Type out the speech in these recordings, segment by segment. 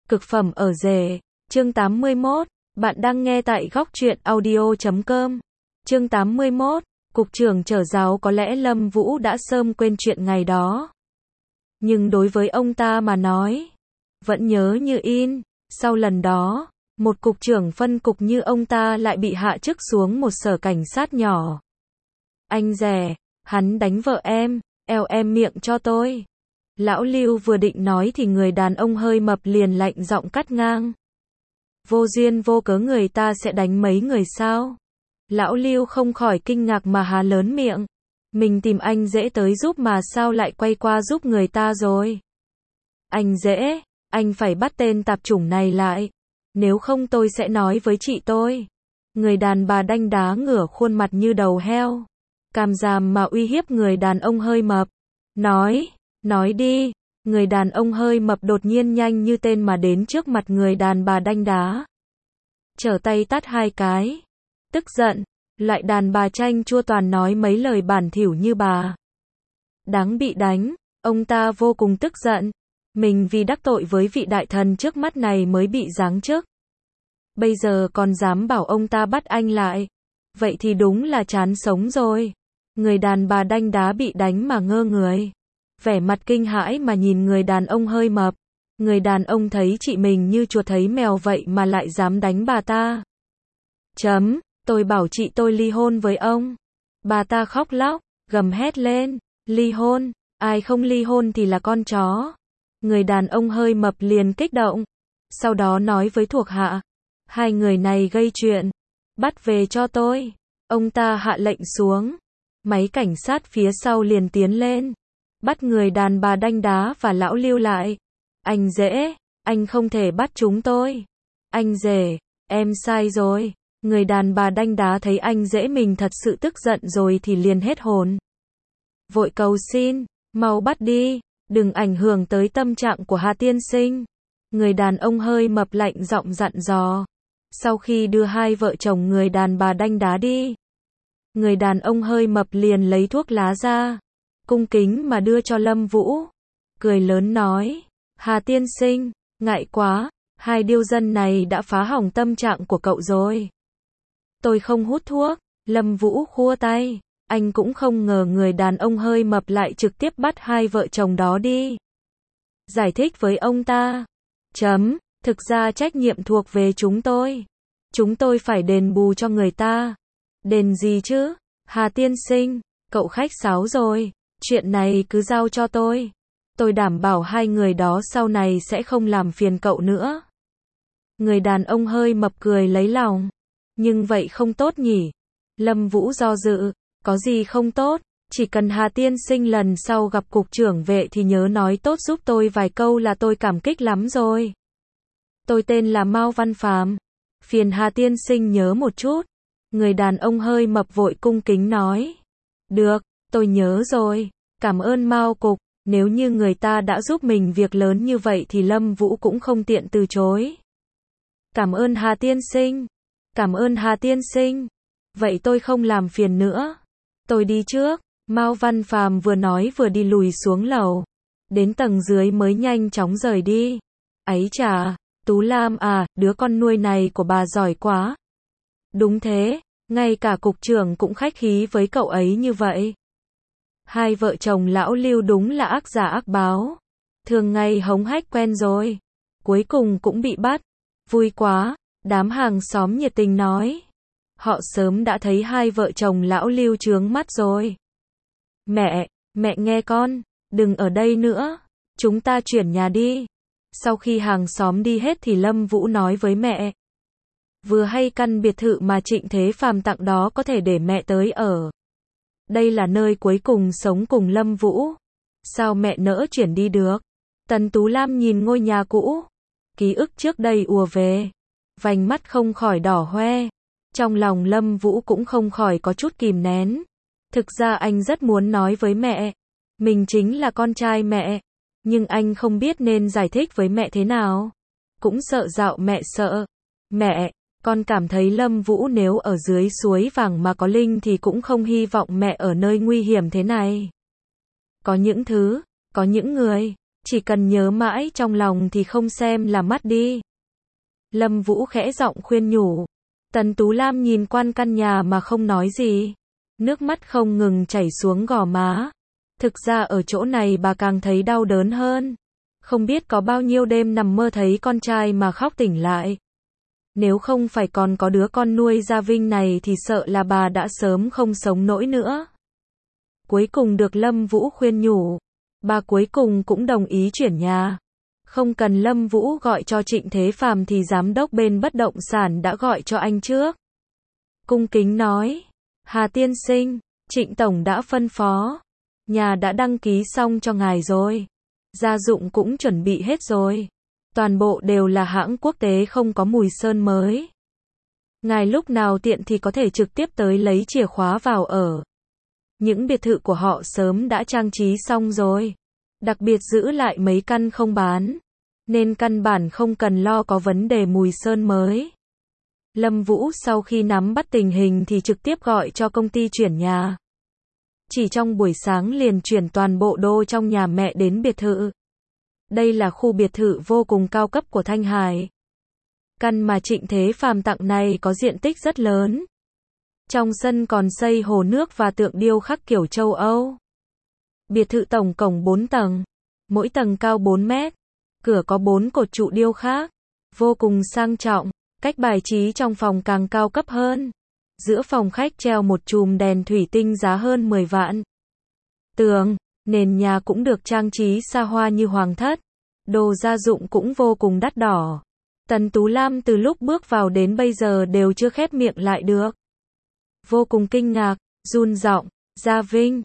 Cực phẩm ở rể. Chương 81. Bạn đang nghe tại góc truyện audio.com. Chương 81. Cục trưởng Trở Giáo. Có lẽ Lâm Vũ đã sớm quên chuyện ngày đó. Nhưng đối với ông ta mà nói, vẫn nhớ như in. Sau lần đó, một cục trưởng phân cục như ông ta lại bị hạ chức xuống một sở cảnh sát nhỏ. Anh rể, hắn đánh vợ em, eo em miệng cho tôi. Lão Lưu vừa định nói thì người đàn ông hơi mập liền lạnh giọng cắt ngang. Vô duyên vô cớ người ta sẽ đánh mấy người sao? Lão Lưu không khỏi kinh ngạc mà há lớn miệng. Mình tìm anh dễ tới giúp mà sao lại quay qua giúp người ta rồi? Anh dễ, anh phải bắt tên tạp chủng này lại. Nếu không tôi sẽ nói với chị tôi. Người đàn bà đanh đá ngửa khuôn mặt như đầu heo. Càm ràm mà uy hiếp người đàn ông hơi mập. Nói đi. Người đàn ông hơi mập đột nhiên nhanh như tên mà đến trước mặt người đàn bà đanh đá. Trở tay tát hai cái. Tức giận, loại đàn bà chanh chua toàn nói mấy lời bản thỉu như bà. Đáng bị đánh, ông ta vô cùng tức giận. Mình vì đắc tội với vị đại thần trước mắt này mới bị giáng chức. Bây giờ còn dám bảo ông ta bắt anh lại. Vậy thì đúng là chán sống rồi. Người đàn bà đanh đá bị đánh mà ngơ người. Vẻ mặt kinh hãi mà nhìn người đàn ông hơi mập. Người đàn ông thấy chị mình như chuột thấy mèo vậy mà lại dám đánh bà ta. Tôi bảo chị tôi ly hôn với ông. Bà ta khóc lóc, gầm hét lên. Ly hôn, ai không ly hôn thì là con chó. Người đàn ông hơi mập liền kích động. Sau đó nói với thuộc hạ. Hai người này gây chuyện. Bắt về cho tôi. Ông ta hạ lệnh xuống. Máy cảnh sát phía sau liền tiến lên. Bắt người đàn bà đanh đá và lão Lưu lại. Anh dễ, anh không thể bắt chúng tôi. Anh rể, em sai rồi. Người đàn bà đanh đá thấy anh rể mình thật sự tức giận rồi thì liền hết hồn. Vội cầu xin, mau bắt đi, đừng ảnh hưởng tới tâm trạng của Hà tiên sinh. Người đàn ông hơi mập lạnh giọng dặn dò. Sau khi đưa hai vợ chồng người đàn bà đanh đá đi, người đàn ông hơi mập liền lấy thuốc lá ra, cung kính mà đưa cho Lâm Vũ. Cười lớn nói, Hà tiên sinh, ngại quá, hai điêu dân này đã phá hỏng tâm trạng của cậu rồi. Tôi không hút thuốc. Lâm Vũ khua tay. Anh cũng không ngờ người đàn ông hơi mập lại trực tiếp bắt hai vợ chồng đó đi. Giải thích với ông ta. Thực ra trách nhiệm thuộc về chúng tôi. Chúng tôi phải đền bù cho người ta. Đền gì chứ? Hà tiên sinh, cậu khách sáo rồi. Chuyện này cứ giao cho tôi. Tôi đảm bảo hai người đó sau này sẽ không làm phiền cậu nữa. Người đàn ông hơi mập cười lấy lòng. Nhưng vậy không tốt nhỉ? Lâm Vũ do dự. Có gì không tốt? Chỉ cần Hà tiên sinh lần sau gặp cục trưởng vệ thì nhớ nói tốt giúp tôi vài câu là tôi cảm kích lắm rồi. Tôi tên là Mao Văn Phàm. Phiền Hà tiên sinh nhớ một chút. Người đàn ông hơi mập vội cung kính nói. Được, tôi nhớ rồi. Cảm ơn Mao cục. Nếu như người ta đã giúp mình việc lớn như vậy thì Lâm Vũ cũng không tiện từ chối. Cảm ơn Hà tiên sinh. Cảm ơn Hà tiên sinh. Vậy tôi không làm phiền nữa. Tôi đi trước. Mao Văn Phàm vừa nói vừa đi lùi xuống lầu. Đến tầng dưới mới nhanh chóng rời đi. Ấy chà, Tú Lam à, đứa con nuôi này của bà giỏi quá. Đúng thế, ngay cả cục trưởng cũng khách khí với cậu ấy như vậy. Hai vợ chồng lão Lưu đúng là ác giả ác báo. Thường ngày hống hách quen rồi. Cuối cùng cũng bị bắt. Vui quá, đám hàng xóm nhiệt tình nói. Họ sớm đã thấy hai vợ chồng lão Lưu chướng mắt rồi. Mẹ nghe con, đừng ở đây nữa. Chúng ta chuyển nhà đi. Sau khi hàng xóm đi hết thì Lâm Vũ nói với mẹ. Vừa hay căn biệt thự mà Trịnh Thế Phàm tặng đó có thể để mẹ tới ở. Đây là nơi cuối cùng sống cùng Lâm Vũ. Sao mẹ nỡ chuyển đi được? Tần Tú Lam nhìn ngôi nhà cũ. Ký ức trước đây ùa về. Vành mắt không khỏi đỏ hoe. Trong lòng Lâm Vũ cũng không khỏi có chút kìm nén. Thực ra anh rất muốn nói với mẹ. Mình chính là con trai mẹ. Nhưng anh không biết nên giải thích với mẹ thế nào. Cũng sợ dạo mẹ sợ. Mẹ, con cảm thấy Lâm Vũ nếu ở dưới suối vàng mà có linh thì cũng không hy vọng mẹ ở nơi nguy hiểm thế này. Có những thứ, có những người, Chỉ cần nhớ mãi trong lòng thì không xem là mắt đi. Lâm Vũ khẽ giọng khuyên nhủ. Tần Tú Lam nhìn quan căn nhà mà không nói gì. Nước mắt không ngừng chảy xuống gò má. Thực ra ở chỗ này bà càng thấy đau đớn hơn. Không biết có bao nhiêu đêm nằm mơ thấy con trai mà khóc tỉnh lại. Nếu không phải còn có đứa con nuôi Gia Vinh này thì sợ là bà đã sớm không sống nổi nữa. Cuối cùng được Lâm Vũ khuyên nhủ. Bà cuối cùng cũng đồng ý chuyển nhà. Không cần Lâm Vũ gọi cho Trịnh Thế Phàm thì giám đốc bên bất động sản đã gọi cho anh trước. Cung kính nói. Hà tiên sinh, Trịnh Tổng đã phân phó. Nhà đã đăng ký xong cho ngài rồi. Gia dụng cũng chuẩn bị hết rồi. Toàn bộ đều là hãng quốc tế không có mùi sơn mới. Ngài lúc nào tiện thì có thể trực tiếp tới lấy chìa khóa vào ở. Những biệt thự của họ sớm đã trang trí xong rồi. Đặc biệt giữ lại mấy căn không bán. Nên căn bản không cần lo có vấn đề mùi sơn mới. Lâm Vũ sau khi nắm bắt tình hình thì trực tiếp gọi cho công ty chuyển nhà. Chỉ trong buổi sáng liền chuyển toàn bộ đồ trong nhà mẹ đến biệt thự. Đây là khu biệt thự vô cùng cao cấp của Thanh Hải. Căn mà Trịnh Thế Phàm tặng này có diện tích rất lớn. Trong sân còn xây hồ nước và tượng điêu khắc kiểu châu Âu. Biệt thự tổng cộng 4 tầng. Mỗi tầng cao 4 mét. Cửa có 4 cột trụ điêu khắc. Vô cùng sang trọng. Cách bài trí trong phòng càng cao cấp hơn. Giữa phòng khách treo một chùm đèn thủy tinh giá hơn 10 vạn. Tường, nền nhà cũng được trang trí xa hoa như hoàng thất. Đồ gia dụng cũng vô cùng đắt đỏ. Tần Tú Lam từ lúc bước vào đến bây giờ đều chưa khép miệng lại được. Vô cùng kinh ngạc, run giọng, Gia Vinh,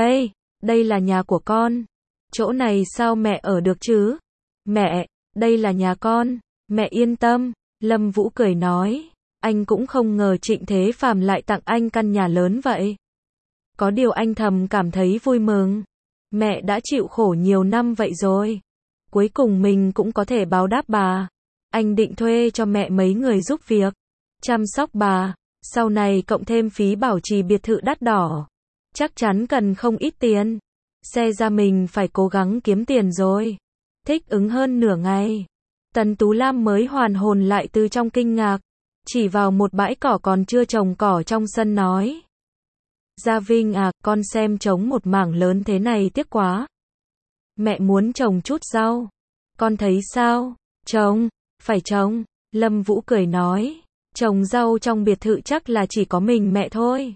đây là nhà của con. Chỗ này sao mẹ ở được chứ? Mẹ, đây là nhà con, mẹ yên tâm. Lâm Vũ cười nói, anh cũng không ngờ Trịnh Thế Phàm lại tặng anh căn nhà lớn vậy. Có điều anh thầm cảm thấy vui mừng. Mẹ đã chịu khổ nhiều năm vậy rồi. Cuối cùng mình cũng có thể báo đáp bà. Anh định thuê cho mẹ mấy người giúp việc. Chăm sóc bà. Sau này cộng thêm phí bảo trì biệt thự đắt đỏ. Chắc chắn cần không ít tiền. Xe ra mình phải cố gắng kiếm tiền rồi. Thích ứng hơn nửa ngày. Tần Tú Lam mới hoàn hồn lại từ trong kinh ngạc. Chỉ vào một bãi cỏ còn chưa trồng cỏ trong sân nói. Gia Vinh à, con xem trồng một mảng lớn thế này tiếc quá. Mẹ muốn trồng chút rau. Con thấy sao? Trồng, phải trồng. Lâm Vũ cười nói. Trồng rau trong biệt thự chắc là chỉ có mình mẹ thôi.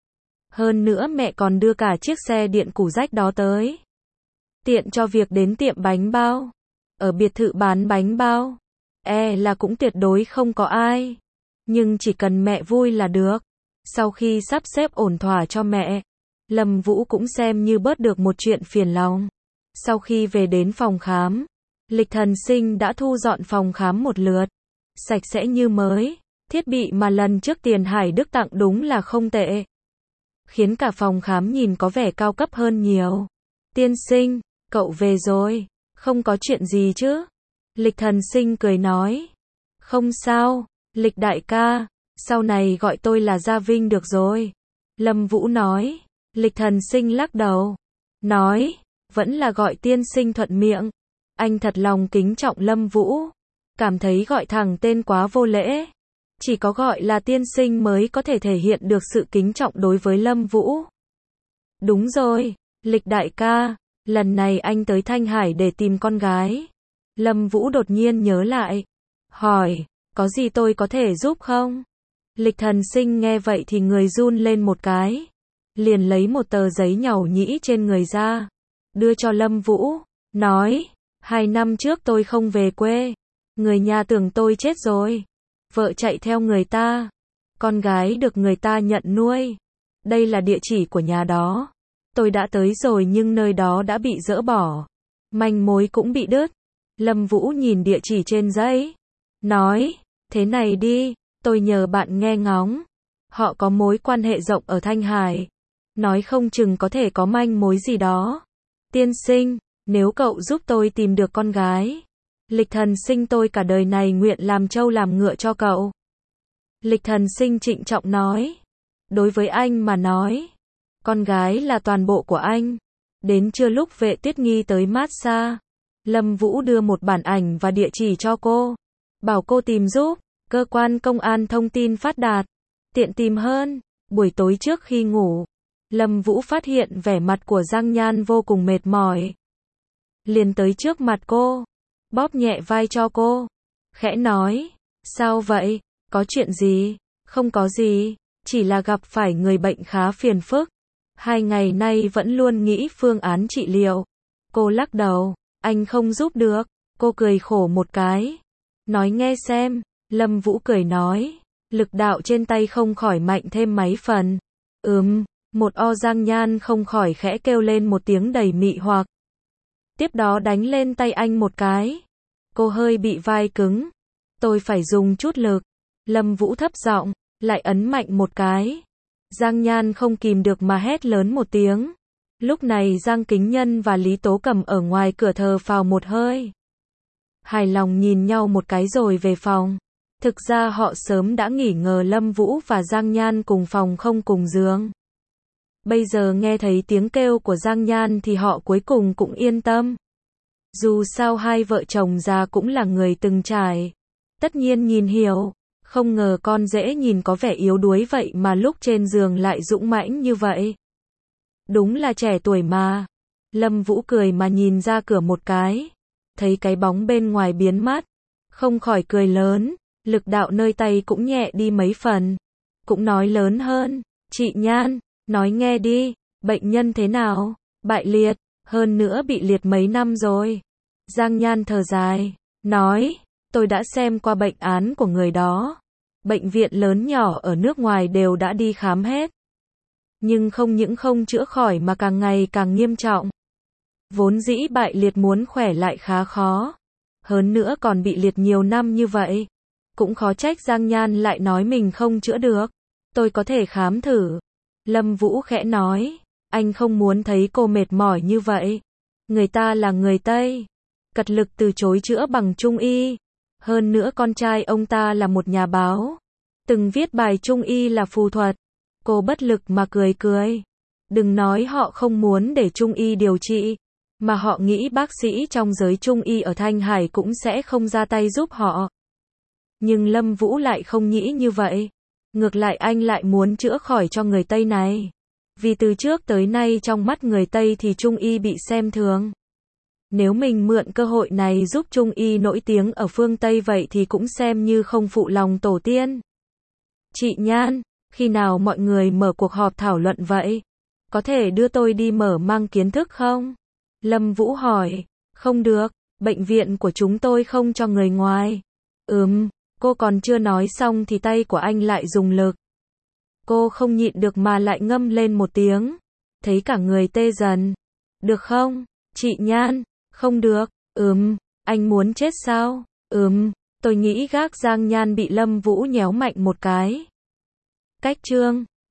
Hơn nữa mẹ còn đưa cả chiếc xe điện củ rách đó tới. Tiện cho việc đến tiệm bánh bao. Ở biệt thự bán bánh bao. Là cũng tuyệt đối không có ai. Nhưng chỉ cần mẹ vui là được. Sau khi sắp xếp ổn thỏa cho mẹ, Lâm Vũ cũng xem như bớt được một chuyện phiền lòng. Sau khi về đến phòng khám, Lịch Thần Sinh đã thu dọn phòng khám một lượt. Sạch sẽ như mới. Thiết bị mà lần trước Tiền Hải Đức tặng đúng là không tệ. Khiến cả phòng khám nhìn có vẻ cao cấp hơn nhiều. Tiên sinh, cậu về rồi. Không có chuyện gì chứ? Lịch Thần Sinh cười nói. Không sao, Lịch đại ca. Sau này gọi tôi là Gia Vinh được rồi. Lâm Vũ nói. Lịch Thần Sinh lắc đầu. Nói, vẫn là gọi tiên sinh thuận miệng. Anh thật lòng kính trọng Lâm Vũ. Cảm thấy gọi thẳng tên quá vô lễ. Chỉ có gọi là tiên sinh mới có thể thể hiện được sự kính trọng đối với Lâm Vũ. Đúng rồi, Lịch đại ca. Lần này anh tới Thanh Hải để tìm con gái. Lâm Vũ đột nhiên nhớ lại. Hỏi, có gì tôi có thể giúp không? Lịch Thần Sinh nghe vậy thì người run lên một cái. Liền lấy một tờ giấy nhàu nhĩ trên người ra. Đưa cho Lâm Vũ. Nói, 2 năm trước tôi không về quê. Người nhà tưởng tôi chết rồi. Vợ chạy theo người ta. Con gái được người ta nhận nuôi. Đây là địa chỉ của nhà đó. Tôi đã tới rồi nhưng nơi đó đã bị dỡ bỏ. Manh mối cũng bị đứt. Lâm Vũ nhìn địa chỉ trên giấy. Nói, thế này đi, tôi nhờ bạn nghe ngóng. Họ có mối quan hệ rộng ở Thanh Hải. Nói không chừng có thể có manh mối gì đó. Tiên sinh, nếu cậu giúp tôi tìm được con gái. Lịch Thần Sinh tôi cả đời này nguyện làm trâu làm ngựa cho cậu. Lịch Thần Sinh trịnh trọng nói. Đối với anh mà nói. Con gái là toàn bộ của anh. Đến trưa lúc Vệ Tuyết Nghi tới massage. Lâm Vũ đưa một bản ảnh và địa chỉ cho cô. Bảo cô tìm giúp, cơ quan công an thông tin phát đạt, tiện tìm hơn. Buổi tối trước khi ngủ, Lâm Vũ phát hiện vẻ mặt của Giang Nhan vô cùng mệt mỏi. Liền tới trước mặt cô, bóp nhẹ vai cho cô, khẽ nói, sao vậy, có chuyện gì? Không có gì, chỉ là gặp phải người bệnh khá phiền phức. 2 ngày nay vẫn luôn nghĩ phương án trị liệu. Cô lắc đầu, anh không giúp được. Cô cười khổ một cái, nói nghe xem. Lâm Vũ cười nói, lực đạo trên tay không khỏi mạnh thêm mấy phần. Một Giang Nhan không khỏi khẽ kêu lên một tiếng đầy mị hoặc. Tiếp đó đánh lên tay anh một cái. Cô hơi bị vai cứng. Tôi phải dùng chút lực. Lâm Vũ thấp giọng, lại ấn mạnh một cái. Giang Nhan không kìm được mà hét lớn một tiếng. Lúc này Giang Kính Nhân và Lý Tố Cầm ở ngoài cửa thở phào một hơi. Hài lòng nhìn nhau một cái rồi về phòng. Thực ra họ sớm đã nghi ngờ Lâm Vũ và Giang Nhan cùng phòng không cùng giường. Bây giờ nghe thấy tiếng kêu của Giang Nhan thì họ cuối cùng cũng yên tâm. Dù sao hai vợ chồng già cũng là người từng trải. Tất nhiên nhìn hiểu. Không ngờ con rể nhìn có vẻ yếu đuối vậy mà lúc trên giường lại dũng mãnh như vậy. Đúng là trẻ tuổi mà. Lâm Vũ cười mà nhìn ra cửa một cái. Thấy cái bóng bên ngoài biến mất. Không khỏi cười lớn. Lực đạo nơi tay cũng nhẹ đi mấy phần. Cũng nói lớn hơn. Chị Nhan, nói nghe đi. Bệnh nhân thế nào? Bại liệt. Hơn nữa bị liệt mấy năm rồi. Giang Nhan thở dài. Nói. Tôi đã xem qua bệnh án của người đó. Bệnh viện lớn nhỏ ở nước ngoài đều đã đi khám hết. Nhưng không những không chữa khỏi mà càng ngày càng nghiêm trọng. Vốn dĩ bại liệt muốn khỏe lại khá khó. Hơn nữa còn bị liệt nhiều năm như vậy. Cũng khó trách Giang Nhan lại nói mình không chữa được. Tôi có thể khám thử. Lâm Vũ khẽ nói. Anh không muốn thấy cô mệt mỏi như vậy. Người ta là người Tây. Cật lực từ chối chữa bằng Trung y. Hơn nữa con trai ông ta là một nhà báo. Từng viết bài Trung y là phù thuật. Cô bất lực mà cười cười. Đừng nói họ không muốn để Trung y điều trị. Mà họ nghĩ bác sĩ trong giới Trung y ở Thanh Hải cũng sẽ không ra tay giúp họ. Nhưng Lâm Vũ lại không nghĩ như vậy. Ngược lại anh lại muốn chữa khỏi cho người Tây này. Vì từ trước tới nay trong mắt người Tây thì Trung y bị xem thường. Nếu mình mượn cơ hội này giúp Trung y nổi tiếng ở phương Tây vậy thì cũng xem như không phụ lòng tổ tiên. Chị Nhan, khi nào mọi người mở cuộc họp thảo luận vậy? Có thể đưa tôi đi mở mang kiến thức không? Lâm Vũ hỏi. Không được, bệnh viện của chúng tôi không cho người ngoài. Cô còn chưa nói xong thì tay của anh lại dùng lực. Cô không nhịn được mà lại ngâm lên một tiếng. Thấy cả người tê dần. Được không, chị Nhan? Không được. Anh muốn chết sao? Tôi nghĩ gác Giang Nhan bị Lâm Vũ nhéo mạnh một cái. Cách chương